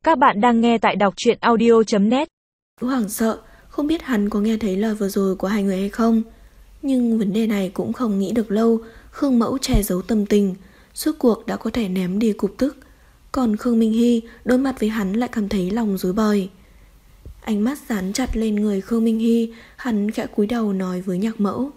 Các bạn đang nghe tại đọc truyện audio.net. Hoảng sợ, không biết hắn có nghe thấy lời vừa rồi của hai người hay không. Nhưng vấn đề này cũng không nghĩ được lâu. Khương Mẫu che giấu tâm tình, suốt cuộc đã có thể ném đi cục tức. Còn Khương Minh Hy đối mặt với hắn lại cảm thấy lòng rối bời. Ánh mắt dán chặt lên người Khương Minh Hy, hắn khẽ cúi đầu nói với Nhạc Mẫu: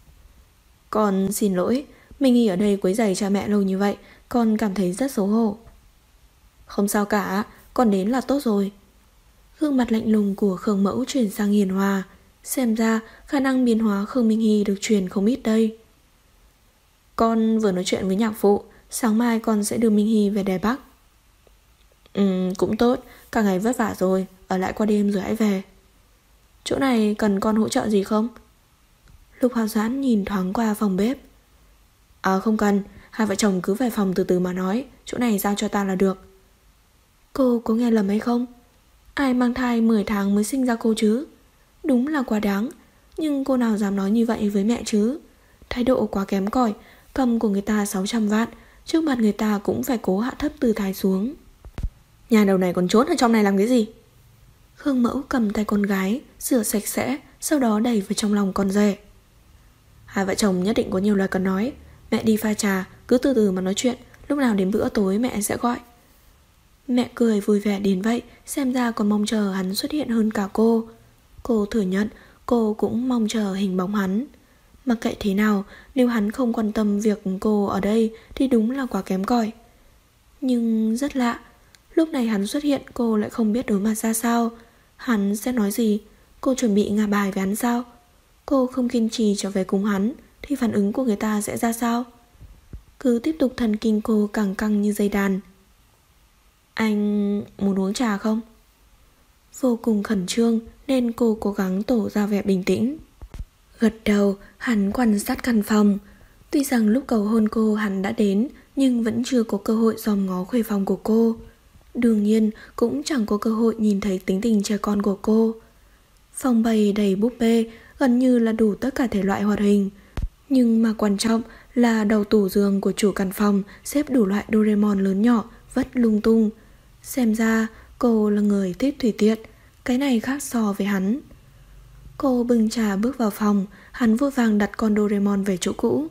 "Con xin lỗi, Minh Hy ở đây quấy rầy cha mẹ lâu như vậy, con cảm thấy rất xấu hổ." "Không sao cả, con đến là tốt rồi." Gương mặt lạnh lùng của Khương Mẫu chuyển sang hiền hòa. Xem ra khả năng biến hóa Khương Minh Hy được truyền không ít đây. "Con vừa nói chuyện với nhạc phụ, sáng mai con sẽ đưa Minh Hy về Đài Bắc." Cũng tốt, cả ngày vất vả rồi, ở lại qua đêm rồi hãy về." "Chỗ này cần con hỗ trợ gì không?" Lục Hạo Doãn nhìn thoáng qua phòng bếp. Không cần, hai vợ chồng cứ về phòng từ từ mà nói, chỗ này giao cho ta là được." "Cô có nghe lầm hay không? Ai mang thai 10 tháng mới sinh ra cô chứ? Đúng là quá đáng, nhưng cô nào dám nói như vậy với mẹ chứ? Thái độ quá kém cỏi, cầm của người ta 600 vạn, trước mặt người ta cũng phải cố hạ thấp tư thái xuống." "Nhà đầu này còn trốn ở trong này làm cái gì?" Khương Mẫu cầm tay con gái, rửa sạch sẽ, sau đó đẩy vào trong lòng con rể. "Hai vợ chồng nhất định có nhiều lời cần nói, mẹ đi pha trà, cứ từ từ mà nói chuyện, lúc nào đến bữa tối mẹ sẽ gọi." Mẹ cười vui vẻ đến vậy, xem ra còn mong chờ hắn xuất hiện hơn cả cô. Cô thừa nhận, cô cũng mong chờ hình bóng hắn. Mặc kệ thế nào, nếu hắn không quan tâm việc cô ở đây thì đúng là quá kém cỏi. Nhưng rất lạ, lúc này hắn xuất hiện cô lại không biết đối mặt ra sao. Hắn sẽ nói gì? Cô chuẩn bị ngả bài với hắn sao? Cô không kiên trì trở về cùng hắn thì phản ứng của người ta sẽ ra sao? Cứ tiếp tục thần kinh cô càng căng như dây đàn. "Anh muốn uống trà không?" Vô cùng khẩn trương nên cô cố gắng tỏ ra vẻ bình tĩnh. Gật đầu, hắn quan sát căn phòng. Tuy rằng lúc cầu hôn cô hắn đã đến, nhưng vẫn chưa có cơ hội dòm ngó khuê phòng của cô. Đương nhiên cũng chẳng có cơ hội nhìn thấy tính tình trẻ con của cô. Phòng bày đầy búp bê, gần như là đủ tất cả thể loại hoạt hình. Nhưng mà quan trọng là đầu tủ giường của chủ căn phòng xếp đủ loại Doraemon lớn nhỏ, vất lung tung. Xem ra cô là người thích tùy tiện, cái này khác so với hắn. Cô bưng trà bước vào phòng, hắn vội vàng đặt con Doraemon về chỗ cũ.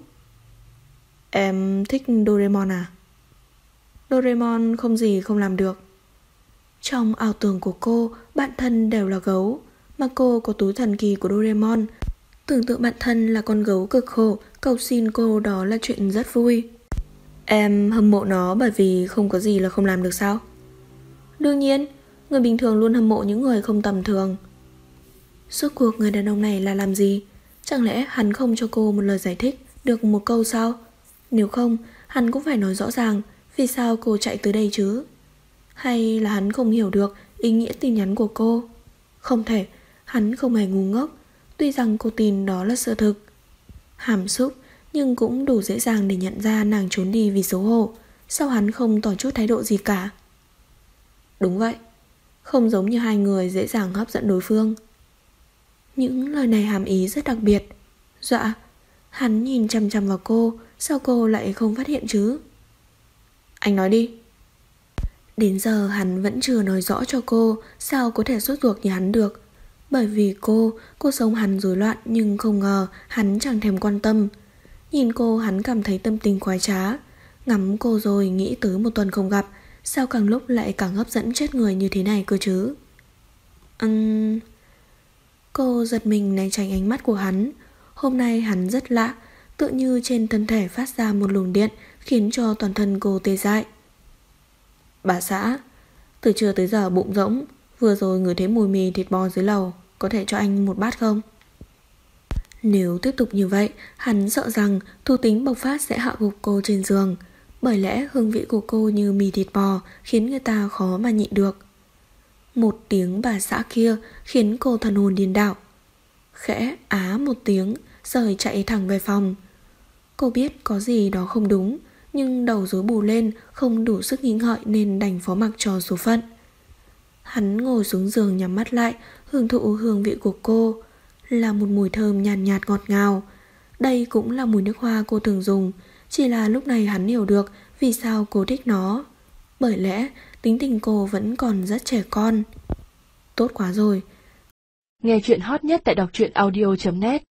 "Em thích Doraemon à?" "Doraemon không gì không làm được." Trong ảo tưởng của cô, bạn thân đều là gấu, mà cô có túi thần kỳ của Doraemon. Tưởng tượng bạn thân là con gấu cực khổ, cầu xin cô đó là chuyện rất vui. "Em hâm mộ nó bởi vì không có gì là không làm được sao?" "Đương nhiên, người bình thường luôn hâm mộ những người không tầm thường." Suốt cuộc người đàn ông này là làm gì? Chẳng lẽ hắn không cho cô một lời giải thích được một câu sao? Nếu không, hắn cũng phải nói rõ ràng vì sao cô chạy tới đây chứ. Hay là hắn không hiểu được ý nghĩa tin nhắn của cô? Không thể, hắn không hề ngu ngốc. Tuy rằng cô tin đó là sự thực, hàm xúc, nhưng cũng đủ dễ dàng để nhận ra nàng trốn đi vì xấu hổ. Sao hắn không tỏ chút thái độ gì cả? Đúng vậy, không giống như hai người dễ dàng hấp dẫn đối phương. Những lời này hàm ý rất đặc biệt. Dạ, hắn nhìn chằm chằm vào cô, sao cô lại không phát hiện chứ? "Anh nói đi." Đến giờ hắn vẫn chưa nói rõ cho cô, sao có thể sốt ruột như hắn được. Bởi vì cô sống hắn rối loạn, nhưng không ngờ hắn chẳng thèm quan tâm. Nhìn cô hắn cảm thấy tâm tình khoái trá. Ngắm cô rồi nghĩ tới một tuần không gặp, sao càng lúc lại càng hấp dẫn chết người như thế này cơ chứ? Cô giật mình né tránh ánh mắt của hắn. Hôm nay hắn rất lạ, tự như trên thân thể phát ra một luồng điện khiến cho toàn thân cô tê dại. "Bà xã, từ trưa tới giờ bụng rỗng, vừa rồi ngửi thấy mùi mì thịt bò dưới lầu, có thể cho anh một bát không?" Nếu tiếp tục như vậy, hắn sợ rằng thú tính bộc phát sẽ hạ gục cô trên giường. Bởi lẽ hương vị của cô như mì thịt bò khiến người ta khó mà nhịn được. Một tiếng bà xã kia khiến cô thần hồn điên đảo. Khẽ á một tiếng rồi chạy thẳng về phòng. Cô biết có gì đó không đúng, nhưng đầu rối bù lên, không đủ sức nghĩ ngợi nên đành phó mặc cho số phận. Hắn ngồi xuống giường nhắm mắt lại, hưởng thụ hương vị của cô. Là một mùi thơm nhàn nhạt ngọt ngào. Đây cũng là mùi nước hoa cô thường dùng, chỉ là lúc này hắn hiểu được vì sao cô thích nó. bởi lẽ tính tình cô vẫn còn rất trẻ con. Tốt quá rồi. Nghe chuyện hot nhất tại đọc truyện audio.net